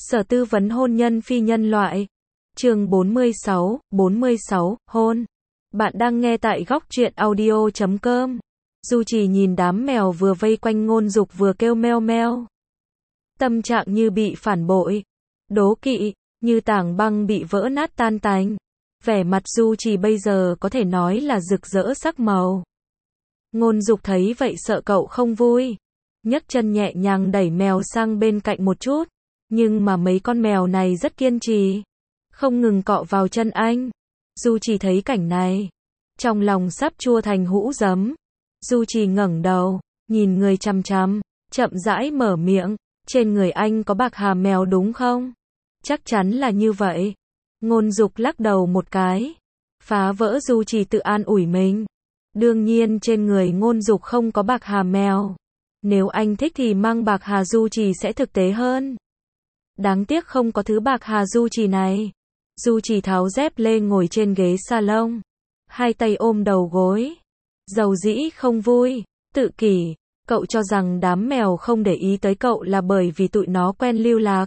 Sở tư vấn hôn nhân phi nhân loại. Chương 46, hôn. Bạn đang nghe tại góc truyện audio.com. Du Trì nhìn đám mèo vừa vây quanh Ngôn Dục vừa kêu meo meo. Tâm trạng như bị phản bội, đố kỵ, như tảng băng bị vỡ nát tan tành. Vẻ mặt Du Trì bây giờ có thể nói là rực rỡ sắc màu. Ngôn Dục thấy vậy sợ cậu không vui, nhấc chân nhẹ nhàng đẩy mèo sang bên cạnh một chút. Nhưng mà mấy con mèo này rất kiên trì, không ngừng cọ vào chân anh. Du Trì thấy cảnh này, trong lòng sắp chua thành hũ giấm. Du Trì ngẩng đầu, nhìn người chằm chằm, chậm rãi mở miệng, trên người anh có bạc hà mèo đúng không? Chắc chắn là như vậy. Ngôn Dục lắc đầu một cái, phá vỡ Du Trì tự an ủi mình. Đương nhiên trên người Ngôn Dục không có bạc hà mèo. Nếu anh thích thì mang bạc hà Du Trì sẽ thực tế hơn. Đáng tiếc không có thứ bạc hà Du Trì này. Du Trì tháo dép lê ngồi trên ghế salon, hai tay ôm đầu gối, dầu dĩ không vui, tự kỷ. Cậu cho rằng đám mèo không để ý tới cậu là bởi vì tụi nó quen lưu lạc,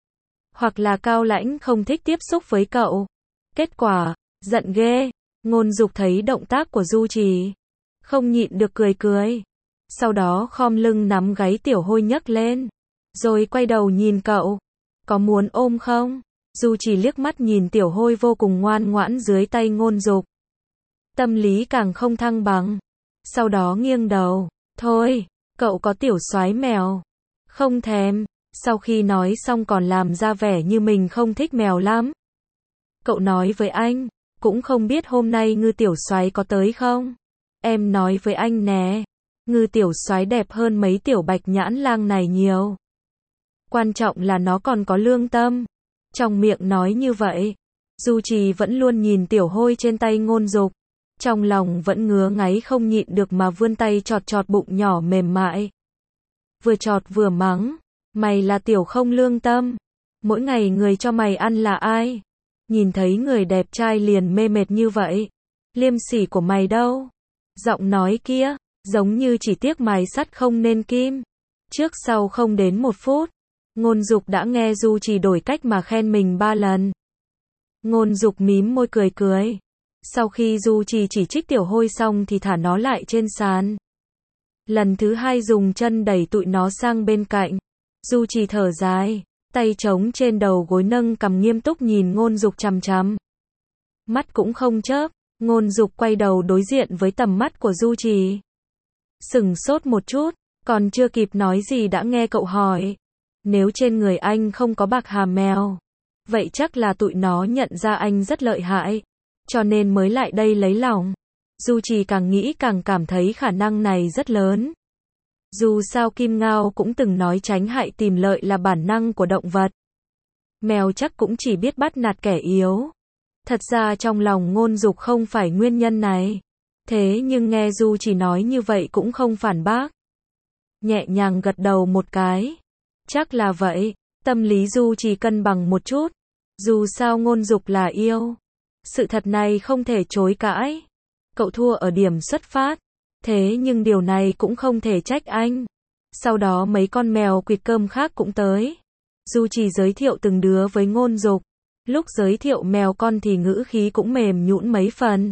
hoặc là cao lãnh không thích tiếp xúc với cậu. Kết quả, giận ghê. Ngôn Dục thấy động tác của Du Trì, không nhịn được cười cười. Sau đó khom lưng nắm gáy Tiểu Hôi nhấc lên, rồi quay đầu nhìn cậu. Có muốn ôm không? Du Trì liếc mắt nhìn Tiểu Hôi vô cùng ngoan ngoãn dưới tay Ngôn Dục. Tâm lý càng không thăng bằng. Sau đó nghiêng đầu. Thôi, cậu có tiểu soái mèo. Không thèm. Sau khi nói xong còn làm ra vẻ như mình không thích mèo lắm. Cậu nói với anh, cũng không biết hôm nay Ngư tiểu soái có tới không? Em nói với anh nè, Ngư tiểu soái đẹp hơn mấy tiểu bạch nhãn lang này nhiều. Quan trọng là nó còn có lương tâm. Trong miệng nói như vậy, Du Trì vẫn luôn nhìn Tiểu Hôi trên tay Ngôn Dục. Trong lòng vẫn ngứa ngáy không nhịn được mà vươn tay chọt chọt bụng nhỏ mềm mại. Vừa chọt vừa mắng, mày là tiểu không lương tâm. Mỗi ngày người cho mày ăn là ai? Nhìn thấy người đẹp trai liền mê mệt như vậy. Liêm sỉ của mày đâu? Giọng nói kia, giống như chỉ tiếc mài sắt không nên kim. Trước sau không đến 1 phút. Ngôn Dục đã nghe Du Trì đổi cách mà khen mình 3 lần. Ngôn Dục mím môi cười cười. Sau khi Du Trì chỉ trích Tiểu Hôi xong thì thả nó lại trên sàn. Lần thứ 2 dùng chân đẩy tụi nó sang bên cạnh. Du Trì thở dài, tay trống trên đầu gối nâng cằm nghiêm túc nhìn Ngôn Dục chằm chằm. Mắt cũng không chớp. Ngôn Dục quay đầu đối diện với tầm mắt của Du Trì. Sửng sốt một chút, còn chưa kịp nói gì đã nghe cậu hỏi. Nếu trên người anh không có bạc hà mèo, vậy chắc là tụi nó nhận ra anh rất lợi hại, cho nên mới lại đây lấy lòng. Du Trì càng nghĩ càng cảm thấy khả năng này rất lớn. Dù sao Kim Ngao cũng từng nói tránh hại tìm lợi là bản năng của động vật. Mèo chắc cũng chỉ biết bắt nạt kẻ yếu. Thật ra trong lòng Ngôn Dục không phải nguyên nhân này. Thế nhưng nghe Du Trì nói như vậy cũng không phản bác. Nhẹ nhàng gật đầu một cái. Chắc là vậy. Tâm lý Du Trì cân bằng một chút. Dù sao Ngôn Dục là yêu. Sự thật này không thể chối cãi. Cậu thua ở điểm xuất phát. Thế nhưng điều này cũng không thể trách anh. Sau đó mấy con mèo quỵt cơm khác cũng tới. Du Trì giới thiệu từng đứa với Ngôn Dục. Lúc giới thiệu mèo con thì ngữ khí cũng mềm nhũn mấy phần.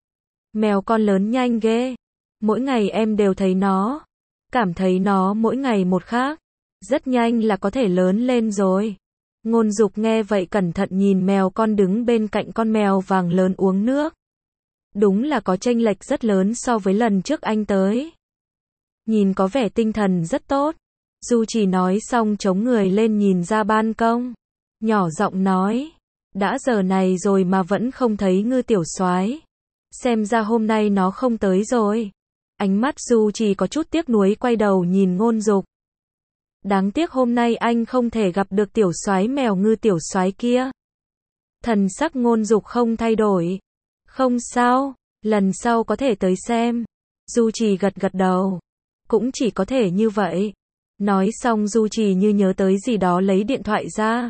Mèo con lớn nhanh ghê. Mỗi ngày em đều thấy nó. Cảm thấy nó mỗi ngày một khác. Rất nhanh là có thể lớn lên rồi. Ngôn Dục nghe vậy cẩn thận nhìn mèo con đứng bên cạnh con mèo vàng lớn uống nước. Đúng là có chênh lệch rất lớn so với lần trước anh tới. Nhìn có vẻ tinh thần rất tốt. Du Trì nói xong chống người lên nhìn ra ban công. Nhỏ giọng nói. Đã giờ này rồi mà vẫn không thấy Ngư tiểu soái. Xem ra hôm nay nó không tới rồi. Ánh mắt Du Trì có chút tiếc nuối quay đầu nhìn Ngôn Dục. Đáng tiếc hôm nay anh không thể gặp được tiểu soái mèo Ngư tiểu soái kia. Thần sắc Ngôn Dục không thay đổi. Không sao, lần sau có thể tới xem. Du Trì gật gật đầu. Cũng chỉ có thể như vậy. Nói xong Du Trì như nhớ tới gì đó lấy điện thoại ra.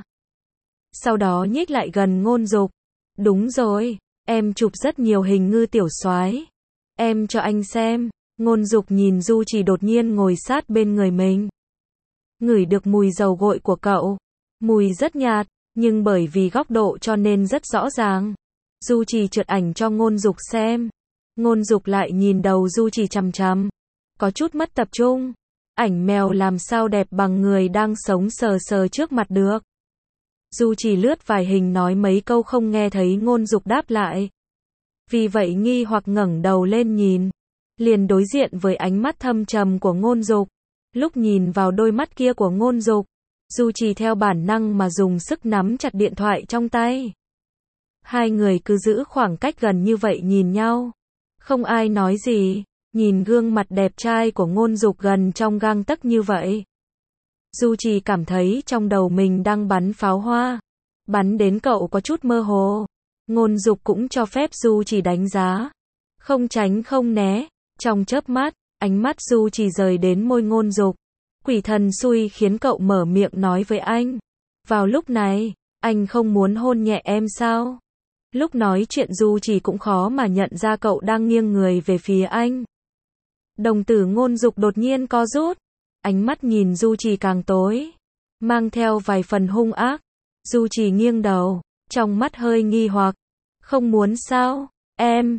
Sau đó nhích lại gần Ngôn Dục. Đúng rồi, em chụp rất nhiều hình Ngư tiểu soái. Em cho anh xem. Ngôn Dục nhìn Du Trì đột nhiên ngồi sát bên người mình. Ngửi được mùi dầu gội của cậu. Mùi rất nhạt, nhưng bởi vì góc độ cho nên rất rõ ràng. Du Trì trượt ảnh cho Ngôn Dục xem. Ngôn Dục lại nhìn đầu Du Trì chằm chằm. Có chút mất tập trung. Ảnh mèo làm sao đẹp bằng người đang sống sờ sờ trước mặt được. Du Trì lướt vài hình nói mấy câu không nghe thấy Ngôn Dục đáp lại. Vì vậy nghi hoặc ngẩng đầu lên nhìn. Liền đối diện với ánh mắt thâm trầm của Ngôn Dục. Lúc nhìn vào đôi mắt kia của Ngôn Dục, Du Trì theo bản năng mà dùng sức nắm chặt điện thoại trong tay. Hai người cứ giữ khoảng cách gần như vậy nhìn nhau. Không ai nói gì, nhìn gương mặt đẹp trai của Ngôn Dục gần trong gang tấc như vậy. Du Trì cảm thấy trong đầu mình đang bắn pháo hoa. Bắn đến cậu có chút mơ hồ. Ngôn Dục cũng cho phép Du Trì đánh giá. Không tránh không né. Trong chớp mắt, ánh mắt Du Trì rời đến môi Ngôn Dục. Quỷ thần xui khiến cậu mở miệng nói với anh. Vào lúc này, anh không muốn hôn nhẹ em sao? Lúc nói chuyện Du Trì cũng khó mà nhận ra cậu đang nghiêng người về phía anh. Đồng tử Ngôn Dục đột nhiên co rút. Ánh mắt nhìn Du Trì càng tối. Mang theo vài phần hung ác. Du Trì nghiêng đầu. Trong mắt hơi nghi hoặc. Không muốn sao? Em,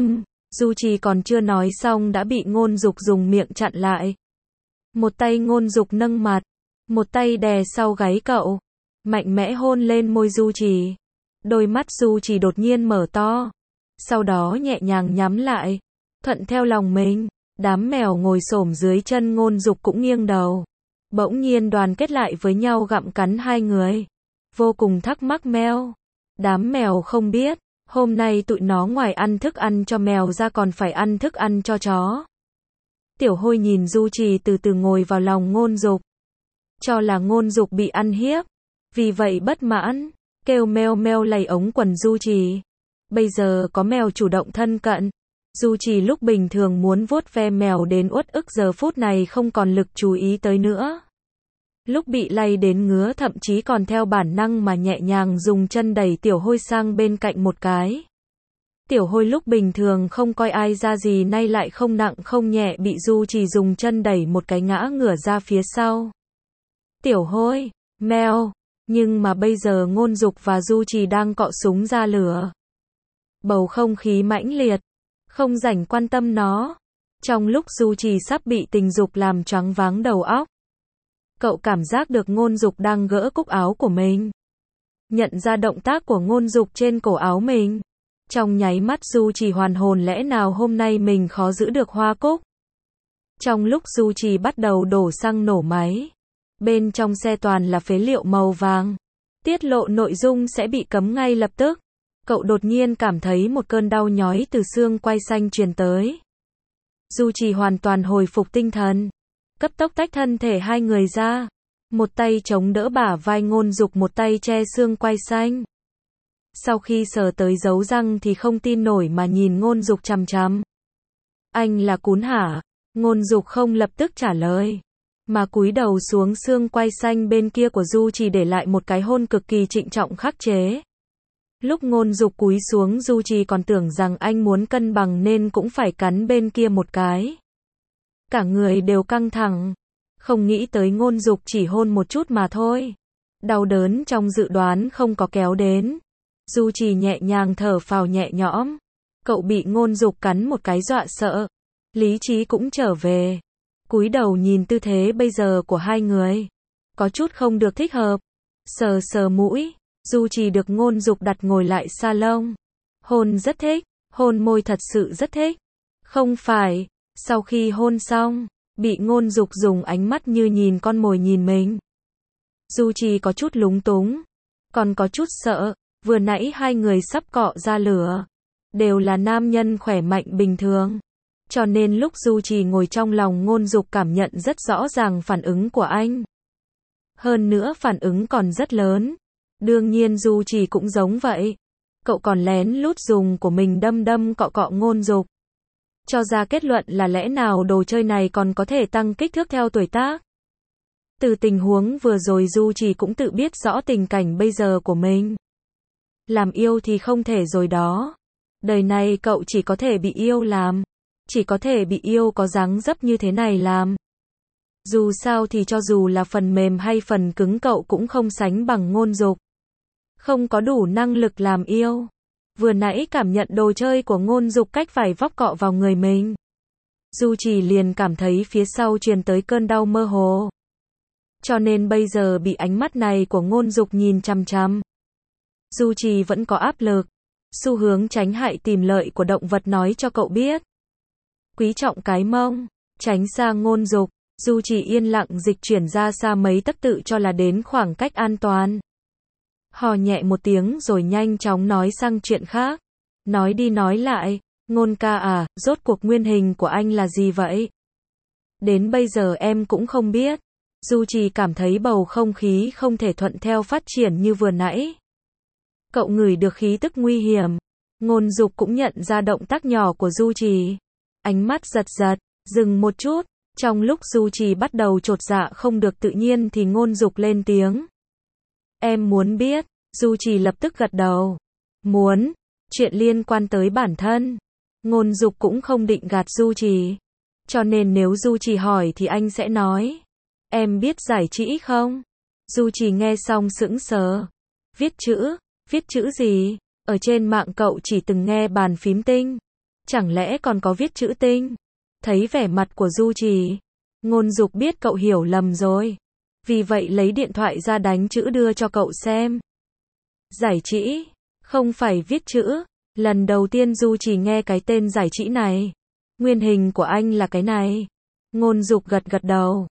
Du Trì còn chưa nói xong đã bị Ngôn Dục dùng miệng chặn lại. Một tay Ngôn Dục nâng mặt. Một tay đè sau gáy cậu. Mạnh mẽ hôn lên môi Du Trì. Đôi mắt Du Trì đột nhiên mở to. Sau đó nhẹ nhàng nhắm lại. Thuận theo lòng mình. Đám mèo ngồi xổm dưới chân Ngôn Dục cũng nghiêng đầu. Bỗng nhiên đoàn kết lại với nhau gặm cắn hai người. Vô cùng thắc mắc meo. Đám mèo không biết. Hôm nay tụi nó ngoài ăn thức ăn cho mèo ra còn phải ăn thức ăn cho chó. Tiểu Hôi nhìn Du Trì từ từ ngồi vào lòng Ngôn Dục. Cho là Ngôn Dục bị ăn hiếp. Vì vậy bất mãn. Kêu meo meo lầy ống quần Du Trì. Bây giờ có mèo chủ động thân cận. Du Trì lúc bình thường muốn vuốt ve mèo đến uất ức giờ phút này không còn lực chú ý tới nữa. Lúc bị lay đến ngứa thậm chí còn theo bản năng mà nhẹ nhàng dùng chân đẩy Tiểu Hôi sang bên cạnh một cái. Tiểu Hôi lúc bình thường không coi ai ra gì nay lại không nặng không nhẹ bị Du Trì dùng chân đẩy một cái ngã ngửa ra phía sau. Tiểu Hôi, meo, nhưng mà bây giờ Ngôn Dục và Du Trì đang cọ súng ra lửa. Bầu không khí mãnh liệt, không rảnh quan tâm nó. Trong lúc Du Trì sắp bị tình dục làm choáng váng đầu óc, cậu cảm giác được Ngôn Dục đang gỡ cúc áo của mình. Nhận ra động tác của Ngôn Dục trên cổ áo mình. Trong nháy mắt Du Trì hoàn hồn, lẽ nào hôm nay mình khó giữ được hoa cúc. Trong lúc Du Trì bắt đầu đổ xăng nổ máy. Bên trong xe toàn là phế liệu màu vàng. Tiết lộ nội dung sẽ bị cấm ngay lập tức. Cậu đột nhiên cảm thấy một cơn đau nhói từ xương quai xanh truyền tới. Du Trì hoàn toàn hồi phục tinh thần. Cấp tốc tách thân thể hai người ra. Một tay chống đỡ bả vai Ngôn Dục, một tay che xương quai xanh. Sau khi sờ tới dấu răng thì không tin nổi mà nhìn Ngôn Dục chằm chằm. Anh là cún hả? Ngôn Dục không lập tức trả lời, mà cúi đầu xuống xương quai xanh bên kia của Du Trì để lại một cái hôn cực kỳ trịnh trọng khắc chế. Lúc Ngôn Dục cúi xuống Du Trì còn tưởng rằng anh muốn cân bằng nên cũng phải cắn bên kia một cái. Cả người đều căng thẳng. Không nghĩ tới Ngôn Dục chỉ hôn một chút mà thôi. Đau đớn trong dự đoán không có kéo đến. Du Trì nhẹ nhàng thở phào nhẹ nhõm. Cậu bị Ngôn Dục cắn một cái dọa sợ. Lý trí cũng trở về. Cúi đầu nhìn tư thế bây giờ của hai người. Có chút không được thích hợp. Sờ sờ mũi. Du Trì được Ngôn Dục đặt ngồi lại salon. Hôn rất thích. Hôn môi thật sự rất thích. Không phải. Sau khi hôn xong, bị Ngôn Dục dùng ánh mắt như nhìn con mồi nhìn mình. Du Trì có chút lúng túng. Còn có chút sợ. Vừa nãy hai người sắp cọ ra lửa. Đều là nam nhân khỏe mạnh bình thường. Cho nên lúc Du Trì ngồi trong lòng Ngôn Dục cảm nhận rất rõ ràng phản ứng của anh. Hơn nữa phản ứng còn rất lớn. Đương nhiên Du Trì cũng giống vậy. Cậu còn lén lút dùng của mình đâm đâm cọ cọ Ngôn Dục. Cho ra kết luận là lẽ nào đồ chơi này còn có thể tăng kích thước theo tuổi tác. Từ tình huống vừa rồi Du Trì cũng tự biết rõ tình cảnh bây giờ của mình. Làm yêu thì không thể rồi đó. Đời này cậu chỉ có thể bị yêu làm. Chỉ có thể bị yêu có dáng dấp như thế này làm. Dù sao thì cho dù là phần mềm hay phần cứng cậu cũng không sánh bằng Ngôn Dục. Không có đủ năng lực làm yêu. Vừa nãy cảm nhận đồ chơi của Ngôn Dục cách vài vóc cọ vào người mình. Du Trì liền cảm thấy phía sau truyền tới cơn đau mơ hồ. Cho nên bây giờ bị ánh mắt này của Ngôn Dục nhìn chằm chằm. Du Trì vẫn có áp lực. Xu hướng tránh hại tìm lợi của động vật nói cho cậu biết. Quý trọng cái mông, tránh xa Ngôn Dục. Du Trì yên lặng dịch chuyển ra xa mấy tấc tự cho là đến khoảng cách an toàn. Hò nhẹ một tiếng rồi nhanh chóng nói sang chuyện khác. Nói đi nói lại, Ngôn ca à, rốt cuộc nguyên hình của anh là gì vậy? Đến bây giờ em cũng không biết. Du Trì cảm thấy bầu không khí không thể thuận theo phát triển như vừa nãy. Cậu ngửi được khí tức nguy hiểm. Ngôn Dục cũng nhận ra động tác nhỏ của Du Trì. Ánh mắt giật giật, dừng một chút. Trong lúc Du Trì bắt đầu chột dạ không được tự nhiên thì Ngôn Dục lên tiếng. Em muốn biết. Du Trì lập tức gật đầu. Muốn. Chuyện liên quan tới bản thân. Ngôn Dục cũng không định gạt Du Trì. Cho nên nếu Du Trì hỏi thì anh sẽ nói. Em biết giải trĩ không? Du Trì nghe xong sững sờ. Viết chữ gì? Ở trên mạng cậu chỉ từng nghe bàn phím tinh. Chẳng lẽ còn có viết chữ tinh? Thấy vẻ mặt của Du Trì, Ngôn Dục biết cậu hiểu lầm rồi. Vì vậy lấy điện thoại ra đánh chữ đưa cho cậu xem. Giải trĩ, không phải viết chữ. Lần đầu tiên Du Trì nghe cái tên giải trĩ này. Nguyên hình của anh là cái này. Ngôn Dục gật gật đầu.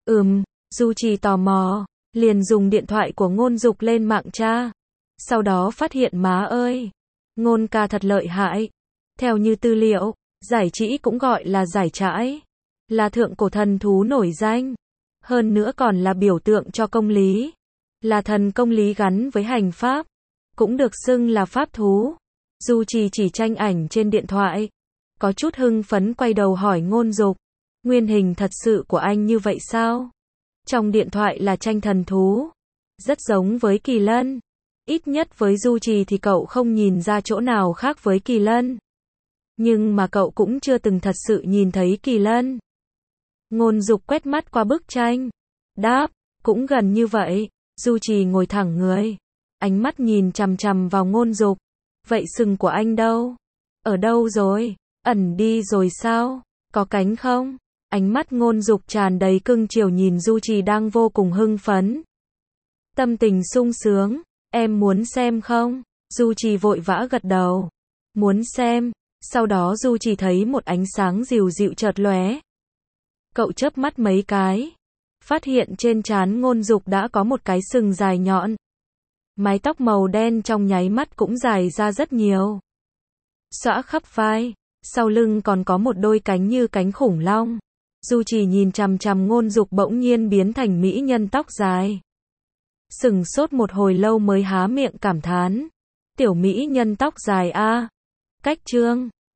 Du Trì tò mò, liền dùng điện thoại của Ngôn Dục lên mạng tra. Sau đó phát hiện má ơi, Ngôn ca thật lợi hại. Theo như tư liệu, giải trĩ cũng gọi là giải trãi, là thượng cổ thần thú nổi danh. Hơn nữa còn là biểu tượng cho công lý. Là thần công lý gắn với hành pháp. Cũng được xưng là pháp thú. Du Trì chỉ tranh ảnh trên điện thoại. Có chút hưng phấn quay đầu hỏi Ngôn Dục. Nguyên hình thật sự của anh như vậy sao? Trong điện thoại là tranh thần thú. Rất giống với kỳ lân. Ít nhất với Du Trì thì cậu không nhìn ra chỗ nào khác với kỳ lân. Nhưng mà cậu cũng chưa từng thật sự nhìn thấy kỳ lân. Ngôn Dục quét mắt qua bức tranh. Đáp, cũng gần như vậy. Du Trì ngồi thẳng người. Ánh mắt nhìn chằm chằm vào Ngôn Dục. Vậy sừng của anh đâu? Ở đâu rồi? Ẩn đi rồi sao? Có cánh không? Ánh mắt Ngôn Dục tràn đầy cưng chiều nhìn Du Trì đang vô cùng hưng phấn. Tâm tình sung sướng. Em muốn xem không? Du Trì vội vã gật đầu. Muốn xem. Sau đó Du Trì thấy một ánh sáng dịu dịu chợt lóe. Cậu chớp mắt mấy cái. Phát hiện trên trán Ngôn Dục đã có một cái sừng dài nhọn. Mái tóc màu đen trong nháy mắt cũng dài ra rất nhiều. Xõa khắp vai. Sau lưng còn có một đôi cánh như cánh khủng long. Du Trì nhìn chằm chằm Ngôn Dục bỗng nhiên biến thành mỹ nhân tóc dài. Sừng sốt một hồi lâu mới há miệng cảm thán. Tiểu mỹ nhân tóc dài a. Cách chương